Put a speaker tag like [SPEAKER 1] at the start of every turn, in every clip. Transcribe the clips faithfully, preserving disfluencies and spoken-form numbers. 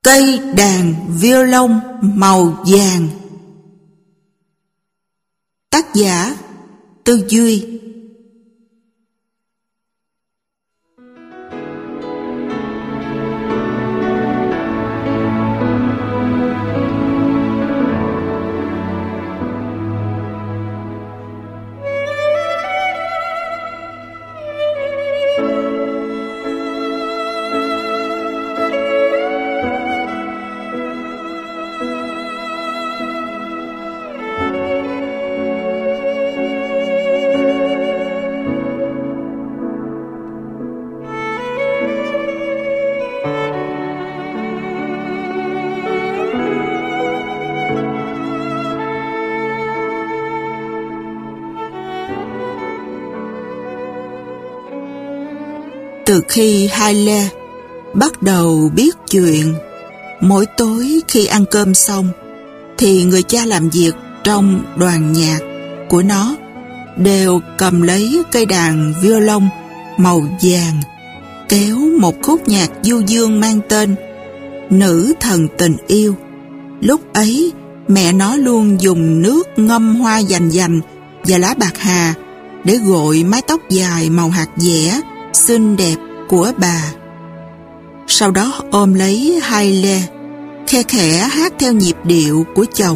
[SPEAKER 1] Cây đàn violon màu vàng. Tác giả Tư Duy. Từ khi Haile bắt đầu biết chuyện, mỗi tối khi ăn cơm xong, thì người cha làm việc trong đoàn nhạc của nó đều cầm lấy cây đàn violon màu vàng, kéo một khúc nhạc du dương mang tên Nữ Thần Tình Yêu. Lúc ấy, mẹ nó luôn dùng nước ngâm hoa dành dành và lá bạc hà để gội mái tóc dài màu hạt dẻ xinh đẹp của bà. Sau đó ôm lấy Haile, khe khẽ hát theo nhịp điệu của chồng.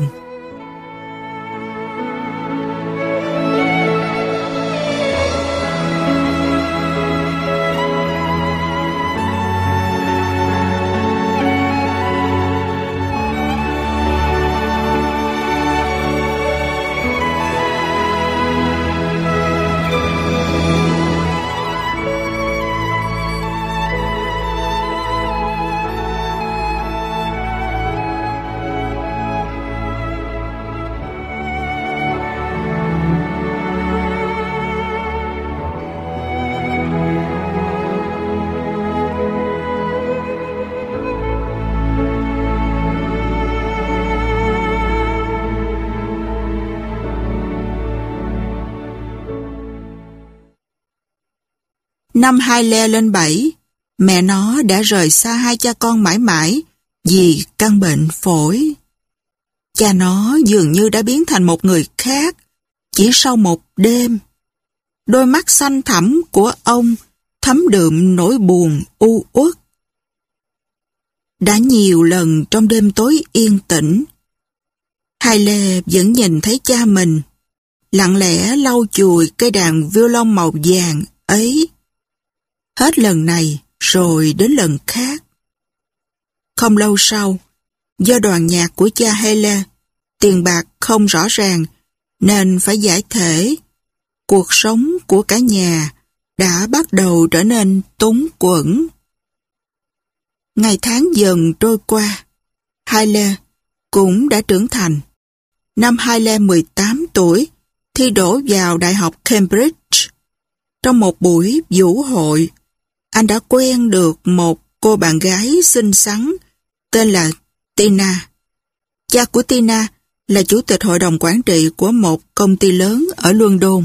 [SPEAKER 1] Năm Haile lên bảy, mẹ nó đã rời xa hai cha con mãi mãi vì căn bệnh phổi. Cha nó dường như đã biến thành một người khác chỉ sau một đêm. Đôi mắt xanh thẳm của ông thấm đượm nỗi buồn u uất. Đã nhiều lần trong đêm tối yên tĩnh, Haile vẫn nhìn thấy cha mình lặng lẽ lau chùi cây đàn violon màu vàng ấy. Hết lần này rồi đến lần khác. Không lâu sau, do đoàn nhạc của cha Haile tiền bạc không rõ ràng nên phải giải thể, cuộc sống của cả nhà đã bắt đầu trở nên túng quẫn. Ngày tháng dần trôi qua, Haile cũng đã trưởng thành. Năm Haile mười tám tuổi, thi đỗ vào Đại học Cambridge. Trong một buổi vũ hội, anh đã quen được một cô bạn gái xinh xắn tên là Tina. Cha của Tina là chủ tịch hội đồng quản trị của một công ty lớn ở London.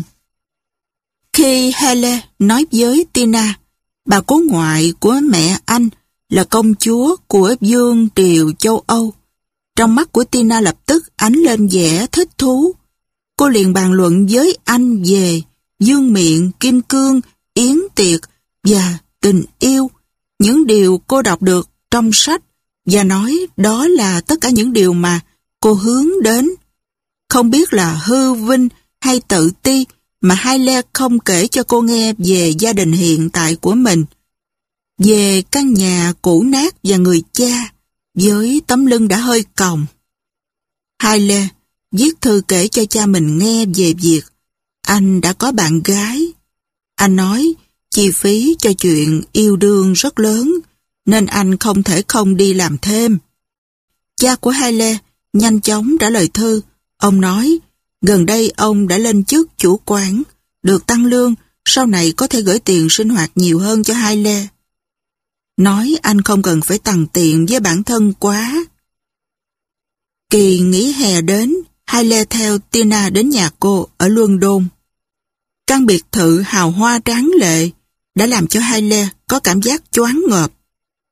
[SPEAKER 1] Khi Haile nói với Tina, bà cố ngoại của mẹ anh là công chúa của vương triều châu Âu, trong mắt của Tina lập tức ánh lên vẻ thích thú. Cô liền bàn luận với anh về vương miện, kim cương, yến tiệc và tình yêu, những điều cô đọc được trong sách, và nói đó là tất cả những điều mà cô hướng đến. Không biết là hư vinh hay tự ti mà Haile không kể cho cô nghe về gia đình hiện tại của mình, về căn nhà cũ nát và người cha với tấm lưng đã hơi còng. Haile viết thư kể cho cha mình nghe về việc anh đã có bạn gái. Anh nói chi phí cho chuyện yêu đương rất lớn, nên anh không thể không đi làm thêm. Cha của Haile nhanh chóng trả lời thư. Ông nói, gần đây ông đã lên chức chủ quán, được tăng lương, sau này có thể gửi tiền sinh hoạt nhiều hơn cho Haile. Nói anh không cần phải tằn tiện với bản thân quá. Kỳ nghỉ hè đến, Haile theo Tina đến nhà cô ở London. Căn biệt thự hào hoa tráng lệ đã làm cho Haile có cảm giác choáng ngợp.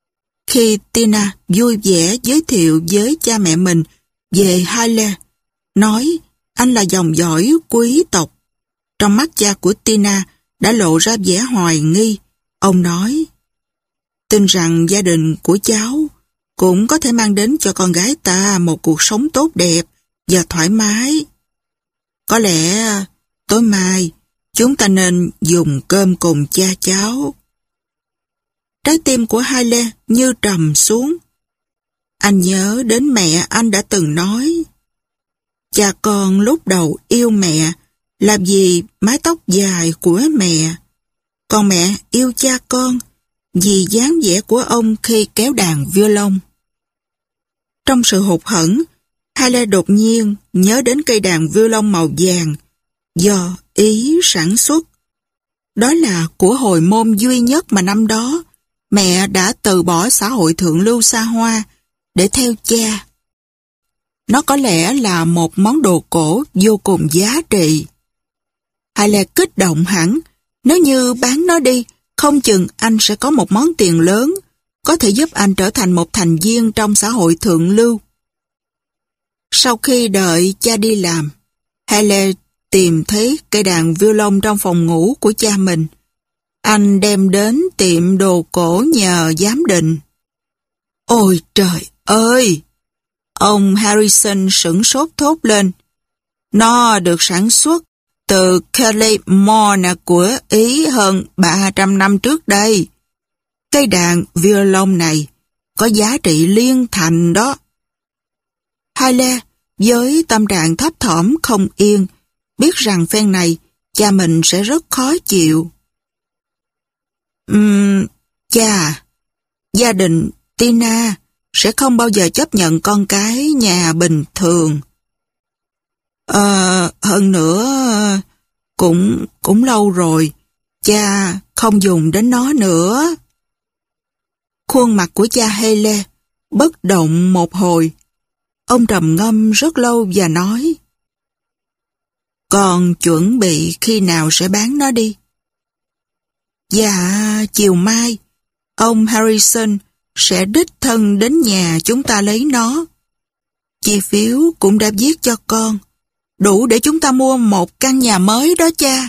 [SPEAKER 1] Khi Tina vui vẻ giới thiệu với cha mẹ mình về Haile, nói anh là dòng dõi quý tộc, trong mắt cha của Tina đã lộ ra vẻ hoài nghi. Ông nói, tin rằng gia đình của cháu cũng có thể mang đến cho con gái ta một cuộc sống tốt đẹp và thoải mái. Có lẽ tối mai chúng ta nên dùng cơm cùng cha cháu. Trái tim của Haile như trầm xuống. Anh nhớ đến mẹ anh đã từng nói, cha con lúc đầu yêu mẹ là vì mái tóc dài của mẹ, còn mẹ yêu cha con vì dáng vẻ của ông khi kéo đàn violon. Trong sự hụt hẫng, Haile đột nhiên nhớ đến cây đàn violon màu vàng do Ý sản xuất. Đó là của hồi môn duy nhất mà năm đó mẹ đã từ bỏ xã hội thượng lưu xa hoa để theo cha. Nó có lẽ là một món đồ cổ vô cùng giá trị. Haile kích động hẳn, nếu như bán nó đi, không chừng anh sẽ có một món tiền lớn, có thể giúp anh trở thành một thành viên trong xã hội thượng lưu. Sau khi đợi cha đi làm, Haile tìm thấy cây đàn violon trong phòng ngủ của cha mình. Anh đem đến tiệm đồ cổ nhờ giám định. Ôi trời ơi! Ông Harrison sửng sốt thốt lên. Nó được sản xuất từ Claymore của Ý hơn ba trăm năm trước đây. Cây đàn violon này có giá trị liên thành đó. Haile với tâm trạng thấp thỏm không yên, biết rằng phen này cha mình sẽ rất khó chịu. Uhm, cha, gia đình Tina sẽ không bao giờ chấp nhận con cái nhà bình thường. Ờ, hơn nữa, cũng cũng lâu rồi, cha không dùng đến nó nữa. Khuôn mặt của cha Haile bất động một hồi. Ông trầm ngâm rất lâu và nói, con chuẩn bị khi nào sẽ bán nó đi? Dạ, chiều mai, ông Harrison sẽ đích thân đến nhà chúng ta lấy nó. Chi phiếu cũng đã viết cho con, đủ để chúng ta mua một căn nhà mới đó cha.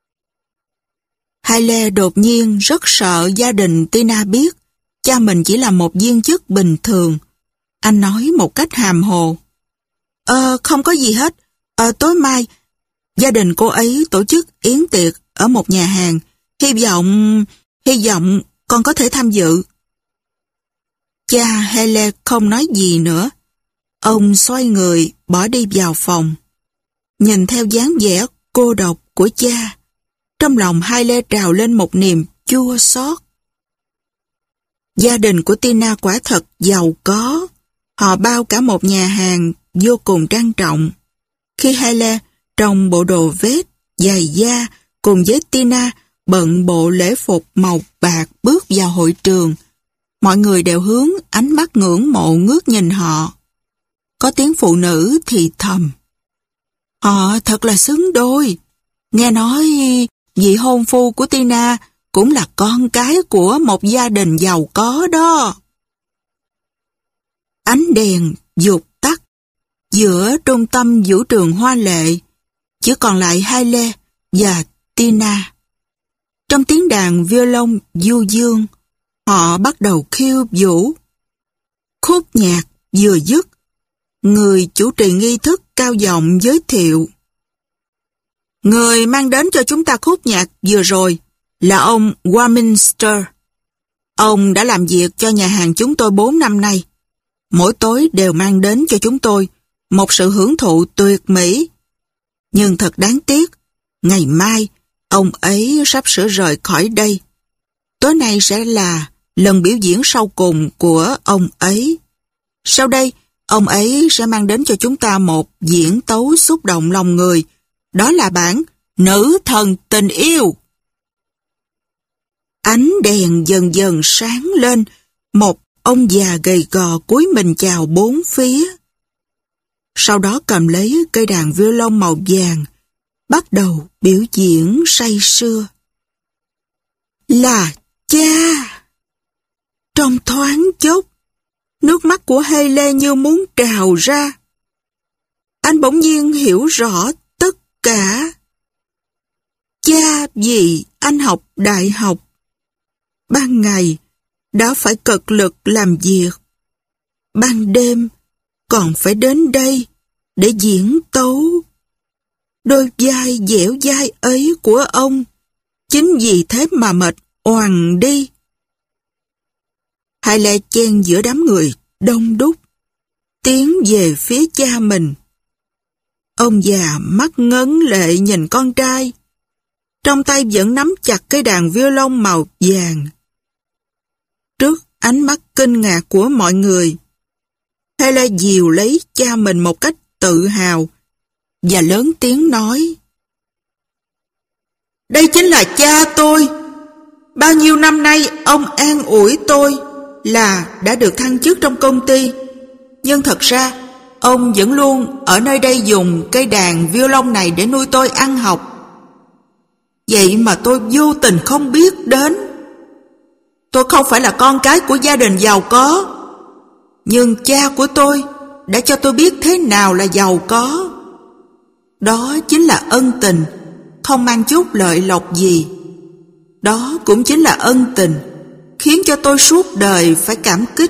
[SPEAKER 1] Haile đột nhiên rất sợ gia đình Tina biết cha mình chỉ là một viên chức bình thường. Anh nói một cách hàm hồ. Ờ, không có gì hết. Ờ, tối mai, gia đình cô ấy tổ chức yến tiệc ở một nhà hàng. Hy vọng, hy vọng con có thể tham dự. Cha Haile không nói gì nữa. Ông xoay người, bỏ đi vào phòng. Nhìn theo dáng vẻ cô độc của cha, trong lòng Haile trào lên một niềm chua xót. Gia đình của Tina quả thật giàu có. Họ bao cả một nhà hàng vô cùng trang trọng. Khi Haile trong bộ đồ vest, giày da cùng với Tina bận bộ lễ phục màu bạc bước vào hội trường, mọi người đều hướng ánh mắt ngưỡng mộ ngước nhìn họ. Có tiếng phụ nữ thì thầm. Họ thật là xứng đôi. Nghe nói vị hôn phu của Tina cũng là con cái của một gia đình giàu có đó. Ánh đèn vụt tắt. Giữa trung tâm vũ trường hoa lệ, chỉ còn lại Haile và Tina. Trong tiếng đàn violon du dương, họ bắt đầu khiêu vũ. Khúc nhạc vừa dứt, người chủ trì nghi thức cao giọng giới thiệu. Người mang đến cho chúng ta khúc nhạc vừa rồi là ông Warminster. Ông đã làm việc cho nhà hàng chúng tôi bốn năm nay. Mỗi tối đều mang đến cho chúng tôi một sự hưởng thụ tuyệt mỹ. Nhưng thật đáng tiếc, ngày mai ông ấy sắp sửa rời khỏi đây. Tối nay sẽ là lần biểu diễn sau cùng của ông ấy. Sau đây, ông ấy sẽ mang đến cho chúng ta một diễn tấu xúc động lòng người. Đó là bản Nữ Thần Tình Yêu. Ánh đèn dần dần sáng lên, một ông già gầy gò cúi mình chào bốn phía. Sau đó cầm lấy cây đàn violon màu vàng, bắt đầu biểu diễn say sưa. Là cha! Trong thoáng chốc, nước mắt của Haley như muốn trào ra. Anh bỗng nhiên hiểu rõ tất cả. Cha vì anh học đại học, ban ngày đã phải cật lực làm việc, ban đêm còn phải đến đây để diễn tấu. Đôi vai dẻo dai ấy của ông chính vì thế mà mệt oằn đi. Haley chen giữa đám người đông đúc, tiến về phía cha mình. Ông già mắt ngấn lệ nhìn con trai, trong tay vẫn nắm chặt cái đàn violon màu vàng. Trước ánh mắt kinh ngạc của mọi người, Haley dìu lấy cha mình một cách tự hào và lớn tiếng nói: "Đây chính là cha tôi. Bao nhiêu năm nay ông an ủi tôi là đã được thăng chức trong công ty, nhưng thật ra ông vẫn luôn ở nơi đây dùng cây đàn violon này để nuôi tôi ăn học. Vậy mà tôi vô tình không biết đến. Tôi không phải là con cái của gia đình giàu có, nhưng cha của tôi đã cho tôi biết thế nào là giàu có. Đó chính là ân tình, không mang chút lợi lộc gì. Đó cũng chính là ân tình khiến cho tôi suốt đời phải cảm kích."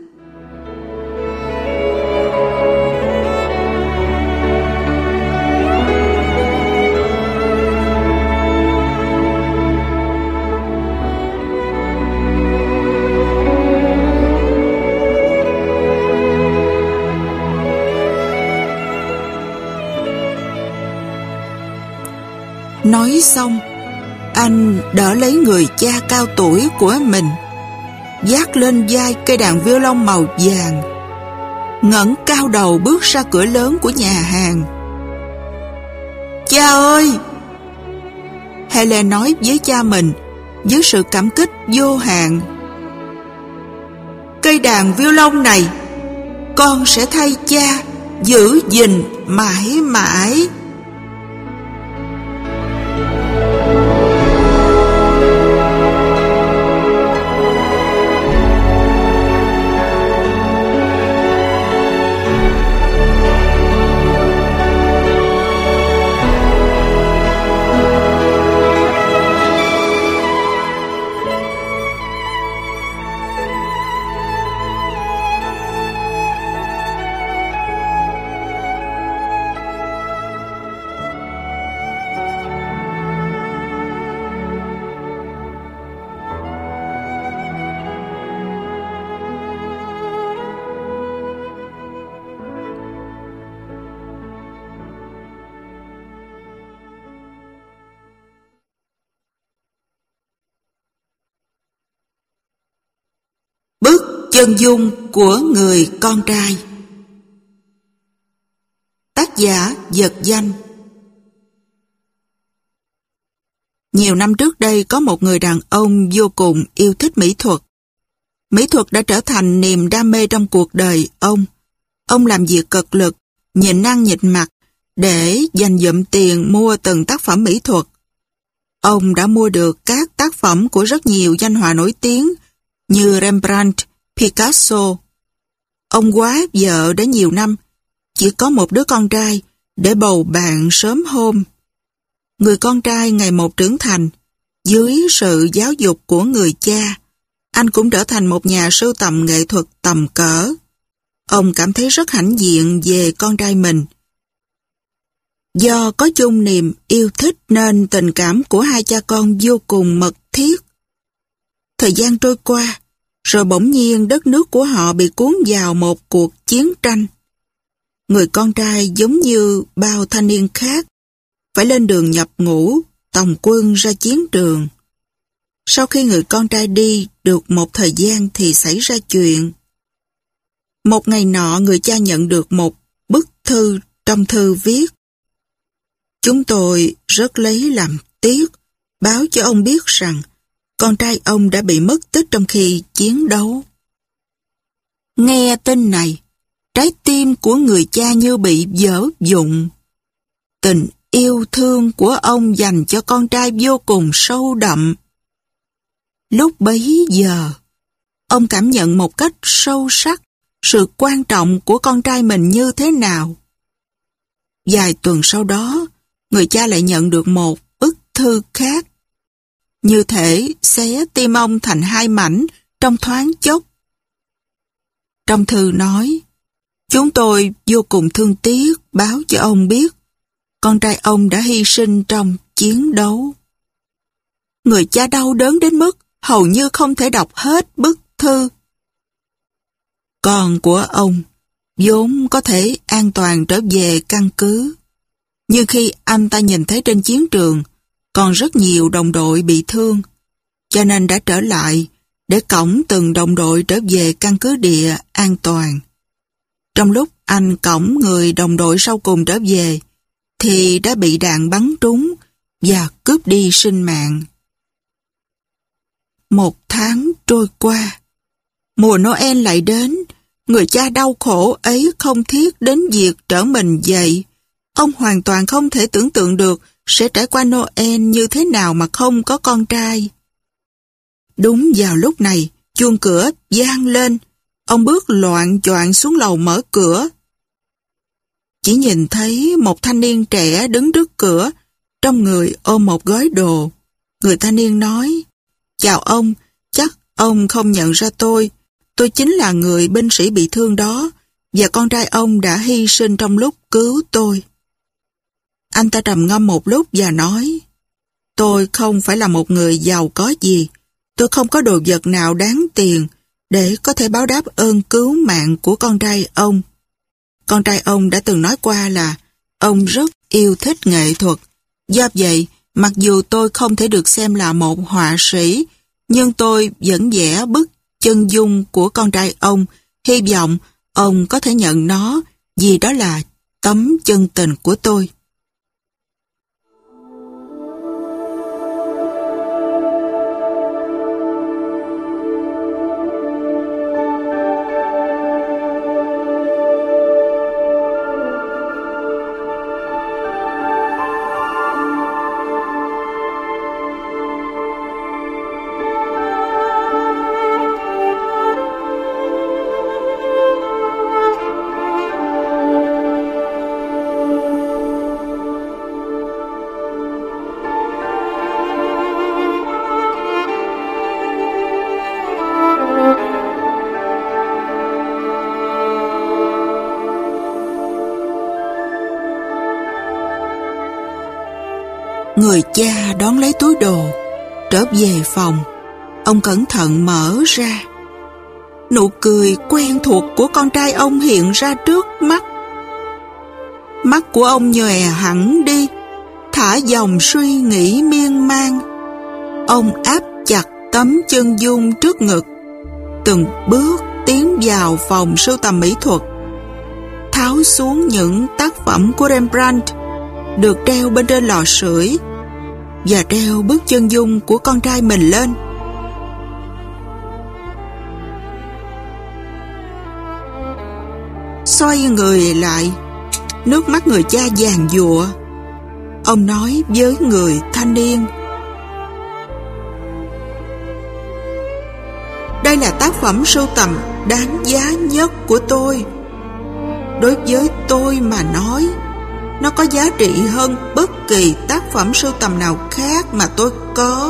[SPEAKER 1] Nói xong, anh đỡ lấy người cha cao tuổi của mình, vác lên vai cây đàn violon màu vàng, ngẩng cao đầu bước ra cửa lớn của nhà hàng. "Cha ơi!" Helen nói với cha mình với sự cảm kích vô hạn. "Cây đàn violon này con sẽ thay cha giữ gìn mãi mãi." Bức chân dung của người con trai. Tác giả Vật Danh. Nhiều năm trước đây có một người đàn ông vô cùng yêu thích mỹ thuật. Mỹ thuật đã trở thành niềm đam mê trong cuộc đời ông. Ông làm việc cật lực, nhịn ăn nhịn mặc để dành dụm tiền mua từng tác phẩm mỹ thuật. Ông đã mua được các tác phẩm của rất nhiều danh họa nổi tiếng như Rembrandt, Picasso. Ông quá vợ đã nhiều năm, chỉ có một đứa con trai để bầu bạn sớm hôm. Người con trai ngày một trưởng thành, dưới sự giáo dục của người cha, anh cũng trở thành một nhà sưu tầm nghệ thuật tầm cỡ. Ông cảm thấy rất hãnh diện về con trai mình. Do có chung niềm yêu thích nên tình cảm của hai cha con vô cùng mật thiết. Thời gian trôi qua, rồi bỗng nhiên đất nước của họ bị cuốn vào một cuộc chiến tranh. Người con trai giống như bao thanh niên khác, phải lên đường nhập ngũ, tòng quân ra chiến trường. Sau khi người con trai đi được một thời gian thì xảy ra chuyện. Một ngày nọ người cha nhận được một bức thư, trong thư viết: "Chúng tôi rất lấy làm tiếc báo cho ông biết rằng con trai ông đã bị mất tích trong khi chiến đấu." Nghe tin này, trái tim của người cha như bị vỡ vụn. Tình yêu thương của ông dành cho con trai vô cùng sâu đậm. Lúc bấy giờ, ông cảm nhận một cách sâu sắc sự quan trọng của con trai mình như thế nào. Vài tuần sau đó, người cha lại nhận được một bức thư khác. Như thể xé tim ông thành hai mảnh trong thoáng chốc. Trong thư nói, chúng tôi vô cùng thương tiếc báo cho ông biết con trai ông đã hy sinh trong chiến đấu. Người cha đau đớn đến mức hầu như không thể đọc hết bức thư. Con của ông vốn có thể an toàn trở về căn cứ. Nhưng khi anh ta nhìn thấy trên chiến trường còn rất nhiều đồng đội bị thương, cho nên đã trở lại để cõng từng đồng đội trở về căn cứ địa an toàn. Trong lúc anh cõng người đồng đội sau cùng trở về, thì đã bị đạn bắn trúng và cướp đi sinh mạng. Một tháng trôi qua, mùa Noel lại đến, người cha đau khổ ấy không thiết đến việc trở mình dậy. Ông hoàn toàn không thể tưởng tượng được sẽ trải qua Noel như thế nào mà không có con trai. Đúng vào lúc này, chuông cửa vang lên. Ông bước loạng choạng xuống lầu mở cửa. Chỉ nhìn thấy một thanh niên trẻ đứng trước cửa, trong người ôm một gói đồ. Người thanh niên nói, chào ông, chắc ông không nhận ra tôi. Tôi chính là người binh sĩ bị thương đó, và con trai ông đã hy sinh trong lúc cứu tôi. Anh ta trầm ngâm một lúc và nói, tôi không phải là một người giàu có gì, tôi không có đồ vật nào đáng tiền để có thể báo đáp ơn cứu mạng của con trai ông. Con trai ông đã từng nói qua là ông rất yêu thích nghệ thuật. Do vậy, mặc dù tôi không thể được xem là một họa sĩ, nhưng tôi vẫn vẽ bức chân dung của con trai ông, hy vọng ông có thể nhận nó vì đó là tấm chân tình của tôi. Người cha đón lấy túi đồ, trở về phòng. Ông cẩn thận mở ra. Nụ cười quen thuộc của con trai ông hiện ra trước mắt. Mắt của ông nhòe hẳn đi, thả dòng suy nghĩ miên man. Ông áp chặt tấm chân dung trước ngực, từng bước tiến vào phòng sưu tầm mỹ thuật, tháo xuống những tác phẩm của Rembrandt được treo bên trên lò sưởi và treo bức chân dung của con trai mình lên. Xoay người lại, nước mắt người cha giàn giụa. Ông nói với người thanh niên, đây là tác phẩm sưu tầm đáng giá nhất của tôi. Đối với tôi mà nói, nó có giá trị hơn bất kỳ tác phẩm sưu tầm nào khác mà tôi có.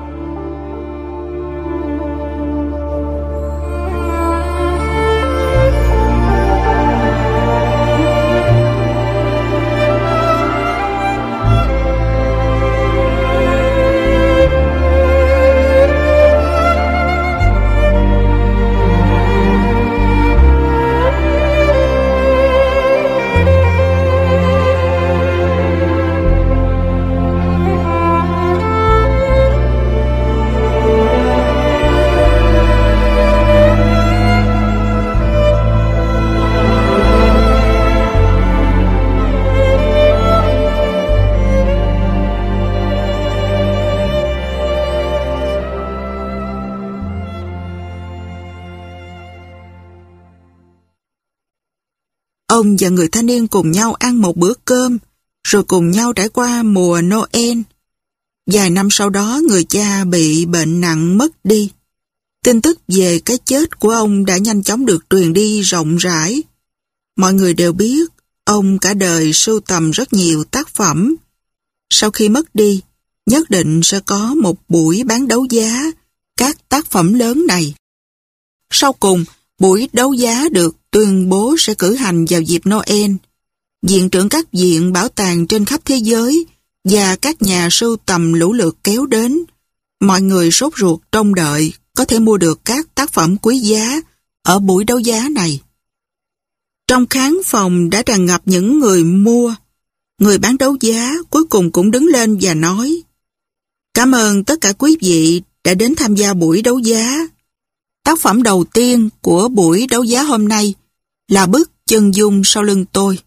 [SPEAKER 1] Ông và người thanh niên cùng nhau ăn một bữa cơm, rồi cùng nhau trải qua mùa Noel. Vài năm sau đó, người cha bị bệnh nặng mất đi. Tin tức về cái chết của ông đã nhanh chóng được truyền đi rộng rãi. Mọi người đều biết ông cả đời sưu tầm rất nhiều tác phẩm. Sau khi mất đi, nhất định sẽ có một buổi bán đấu giá các tác phẩm lớn này. Sau cùng, buổi đấu giá được tuyên bố sẽ cử hành vào dịp Noel. Viện trưởng các viện bảo tàng trên khắp thế giới và các nhà sưu tầm lũ lượt kéo đến. Mọi người sốt ruột trông đợi có thể mua được các tác phẩm quý giá ở buổi đấu giá này. Trong khán phòng đã tràn ngập những người mua. Người bán đấu giá cuối cùng cũng đứng lên và nói: "Cảm ơn tất cả quý vị đã đến tham gia buổi đấu giá. Tác phẩm đầu tiên của buổi đấu giá hôm nay là bức chân dung sau lưng tôi."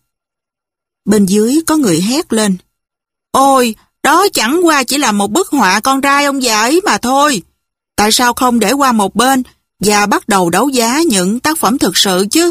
[SPEAKER 1] Bên dưới có người hét lên: "Ôi, đó chẳng qua chỉ là một bức họa con trai ông già ấy mà thôi. Tại sao không để qua một bên và bắt đầu đấu giá những tác phẩm thực sự chứ?"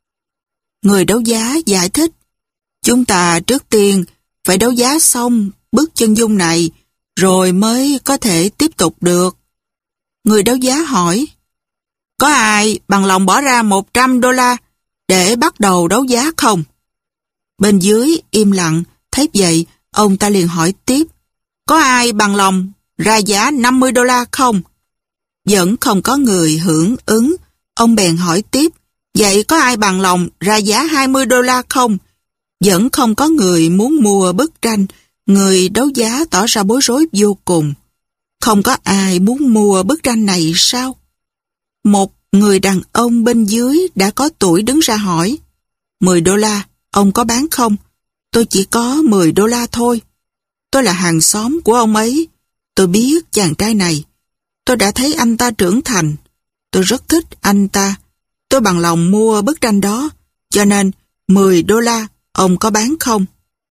[SPEAKER 1] Người đấu giá giải thích: "Chúng ta trước tiên phải đấu giá xong bức chân dung này rồi mới có thể tiếp tục được." Người đấu giá hỏi: "Có ai bằng lòng bỏ ra một trăm đô la để bắt đầu đấu giá không?" Bên dưới im lặng, thấy vậy ông ta liền hỏi tiếp: "Có ai bằng lòng ra giá năm mươi đô la không?" Vẫn không có người hưởng ứng. Ông bèn hỏi tiếp: "Vậy có ai bằng lòng ra giá hai mươi đô la không?" Vẫn không có người muốn mua bức tranh. Người đấu giá tỏ ra bối rối vô cùng. Không có ai muốn mua bức tranh này sao? Một người đàn ông bên dưới đã có tuổi đứng ra hỏi: mười đô la, ông có bán không? Tôi chỉ có mười đô la thôi. Tôi là hàng xóm của ông ấy. Tôi biết chàng trai này. Tôi đã thấy anh ta trưởng thành. Tôi rất thích anh ta. Tôi bằng lòng mua bức tranh đó. Cho nên mười đô la, ông có bán không?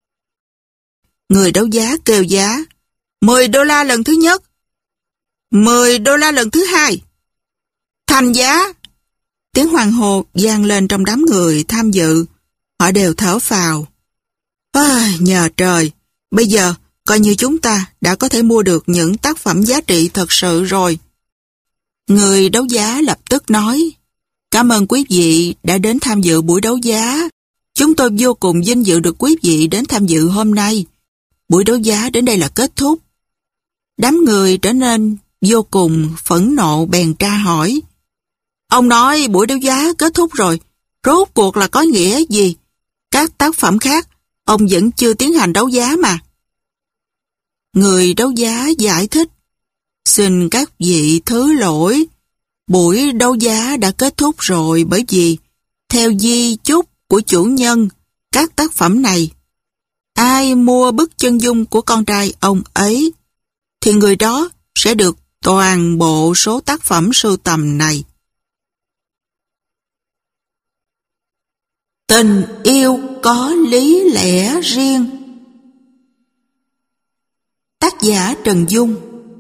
[SPEAKER 1] Người đấu giá kêu giá: mười đô la lần thứ nhất, mười đô la lần thứ hai. Thành giá. Tiếng hoan hô vang lên trong đám người tham dự. Họ đều thở phào. À, nhờ trời, bây giờ coi như chúng ta đã có thể mua được những tác phẩm giá trị thật sự rồi. Người đấu giá lập tức nói: "Cảm ơn quý vị đã đến tham dự buổi đấu giá. Chúng tôi vô cùng vinh dự được quý vị đến tham dự hôm nay. Buổi đấu giá đến đây là kết thúc." Đám người trở nên vô cùng phẫn nộ bèn tra hỏi: "Ông nói buổi đấu giá kết thúc rồi, rốt cuộc là có nghĩa gì? Các tác phẩm khác, ông vẫn chưa tiến hành đấu giá mà." Người đấu giá giải thích: "Xin các vị thứ lỗi, buổi đấu giá đã kết thúc rồi bởi vì, theo di chúc của chủ nhân, các tác phẩm này, ai mua bức chân dung của con trai ông ấy, thì người đó sẽ được toàn bộ số tác phẩm sưu tầm này." Tình yêu có lý lẽ riêng. Tác giả Trần Dung.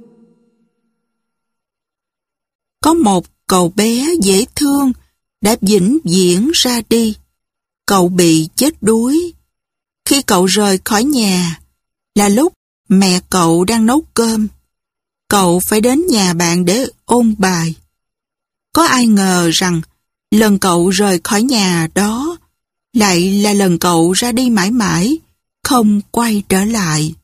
[SPEAKER 1] Có một cậu bé dễ thương đã vĩnh viễn ra đi. Cậu bị chết đuối. Khi cậu rời khỏi nhà là lúc mẹ cậu đang nấu cơm. Cậu phải đến nhà bạn để ôn bài. Có ai ngờ rằng lần cậu rời khỏi nhà đó lại là lần cậu ra đi mãi mãi, không quay trở lại.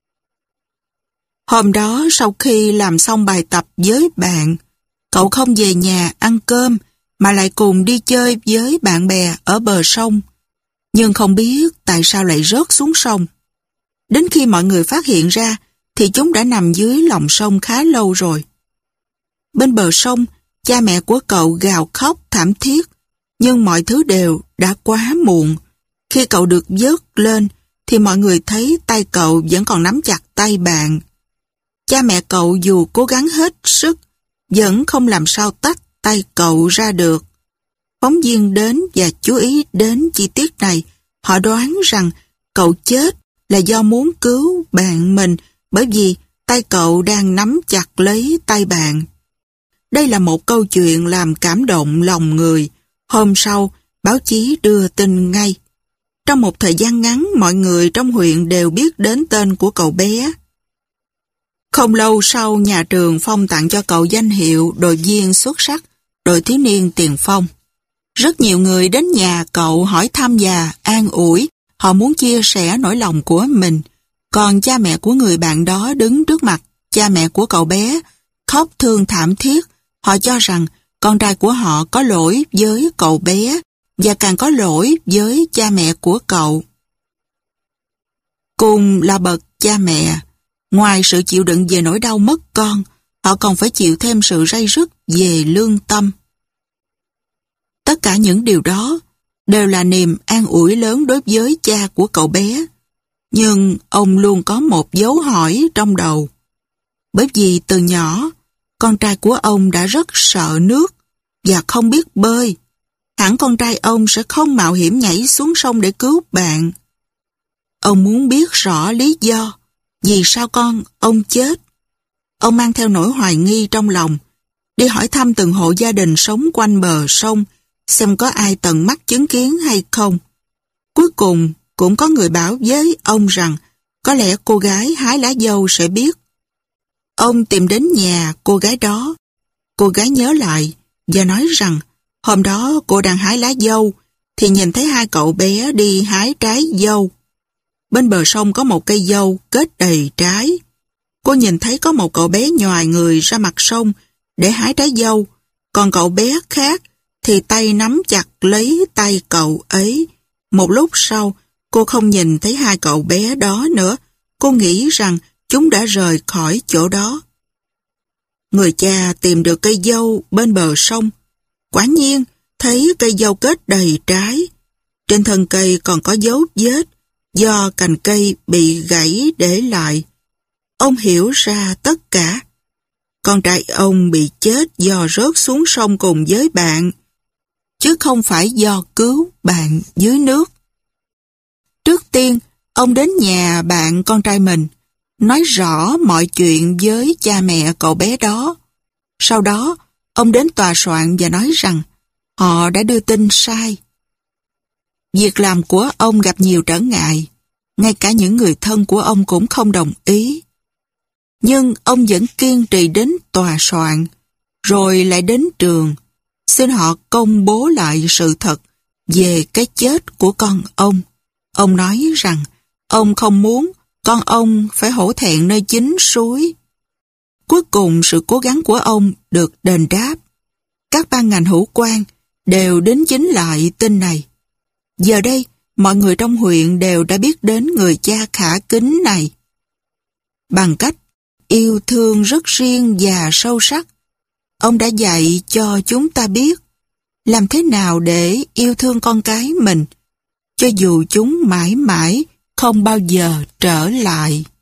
[SPEAKER 1] Hôm đó sau khi làm xong bài tập với bạn, cậu không về nhà ăn cơm mà lại cùng đi chơi với bạn bè ở bờ sông. Nhưng không biết tại sao lại rớt xuống sông. Đến khi mọi người phát hiện ra thì chúng đã nằm dưới lòng sông khá lâu rồi. Bên bờ sông, cha mẹ của cậu gào khóc thảm thiết, nhưng mọi thứ đều đã quá muộn. Khi cậu được vớt lên thì mọi người thấy tay cậu vẫn còn nắm chặt tay bạn. Cha mẹ cậu dù cố gắng hết sức vẫn không làm sao tách tay cậu ra được. Phóng viên đến và chú ý đến chi tiết này. Họ đoán rằng cậu chết là do muốn cứu bạn mình bởi vì tay cậu đang nắm chặt lấy tay bạn. Đây là một câu chuyện làm cảm động lòng người. Hôm sau, báo chí đưa tin ngay. Trong một thời gian ngắn, mọi người trong huyện đều biết đến tên của cậu bé. Không lâu sau, nhà trường phong tặng cho cậu danh hiệu đội viên xuất sắc, đội thiếu niên tiền phong. Rất nhiều người đến nhà cậu hỏi thăm và an ủi, họ muốn chia sẻ nỗi lòng của mình. Còn cha mẹ của người bạn đó đứng trước mặt cha mẹ của cậu bé, khóc thương thảm thiết. Họ cho rằng con trai của họ có lỗi với cậu bé và càng có lỗi với cha mẹ của cậu. Cùng là bậc cha mẹ, ngoài sự chịu đựng về nỗi đau mất con, họ còn phải chịu thêm sự ray rứt về lương tâm. Tất cả những điều đó đều là niềm an ủi lớn đối với cha của cậu bé. Nhưng ông luôn có một dấu hỏi trong đầu. Bởi vì từ nhỏ, con trai của ông đã rất sợ nước và không biết bơi. Hẳn con trai ông sẽ không mạo hiểm nhảy xuống sông để cứu bạn. Ông muốn biết rõ lý do vì sao con ông chết. Ông mang theo nỗi hoài nghi trong lòng, đi hỏi thăm từng hộ gia đình sống quanh bờ sông, xem có ai tận mắt chứng kiến hay không. Cuối cùng, cũng có người bảo với ông rằng có lẽ cô gái hái lá dâu sẽ biết. Ông tìm đến nhà cô gái đó. Cô gái nhớ lại và nói rằng hôm đó cô đang hái lá dâu thì nhìn thấy hai cậu bé đi hái trái dâu. Bên bờ sông có một cây dâu kết đầy trái. Cô nhìn thấy có một cậu bé nhoài người ra mặt sông để hái trái dâu, còn cậu bé khác thì tay nắm chặt lấy tay cậu ấy. Một lúc sau, cô không nhìn thấy hai cậu bé đó nữa. Cô nghĩ rằng chúng đã rời khỏi chỗ đó. Người cha tìm được cây dâu bên bờ sông. Quả nhiên, thấy cây dâu kết đầy trái. Trên thân cây còn có dấu vết do cành cây bị gãy để lại. Ông hiểu ra tất cả. Con trai ông bị chết do rớt xuống sông cùng với bạn, chứ không phải do cứu bạn dưới nước. Trước tiên, ông đến nhà bạn con trai mình, nói rõ mọi chuyện với cha mẹ cậu bé đó. Sau đó, ông đến tòa soạn và nói rằng họ đã đưa tin sai. Việc làm của ông gặp nhiều trở ngại, ngay cả những người thân của ông cũng không đồng ý. Nhưng ông vẫn kiên trì đến tòa soạn, rồi lại đến trường, xin họ công bố lại sự thật về cái chết của con ông. Ông nói rằng ông không muốn con ông phải hổ thẹn nơi chính suối. Cuối cùng sự cố gắng của ông được đền đáp. Các ban ngành hữu quan đều đính chính lại tin này. Giờ đây, mọi người trong huyện đều đã biết đến người cha khả kính này. Bằng cách yêu thương rất riêng và sâu sắc, ông đã dạy cho chúng ta biết làm thế nào để yêu thương con cái mình, cho dù chúng mãi mãi không bao giờ trở lại.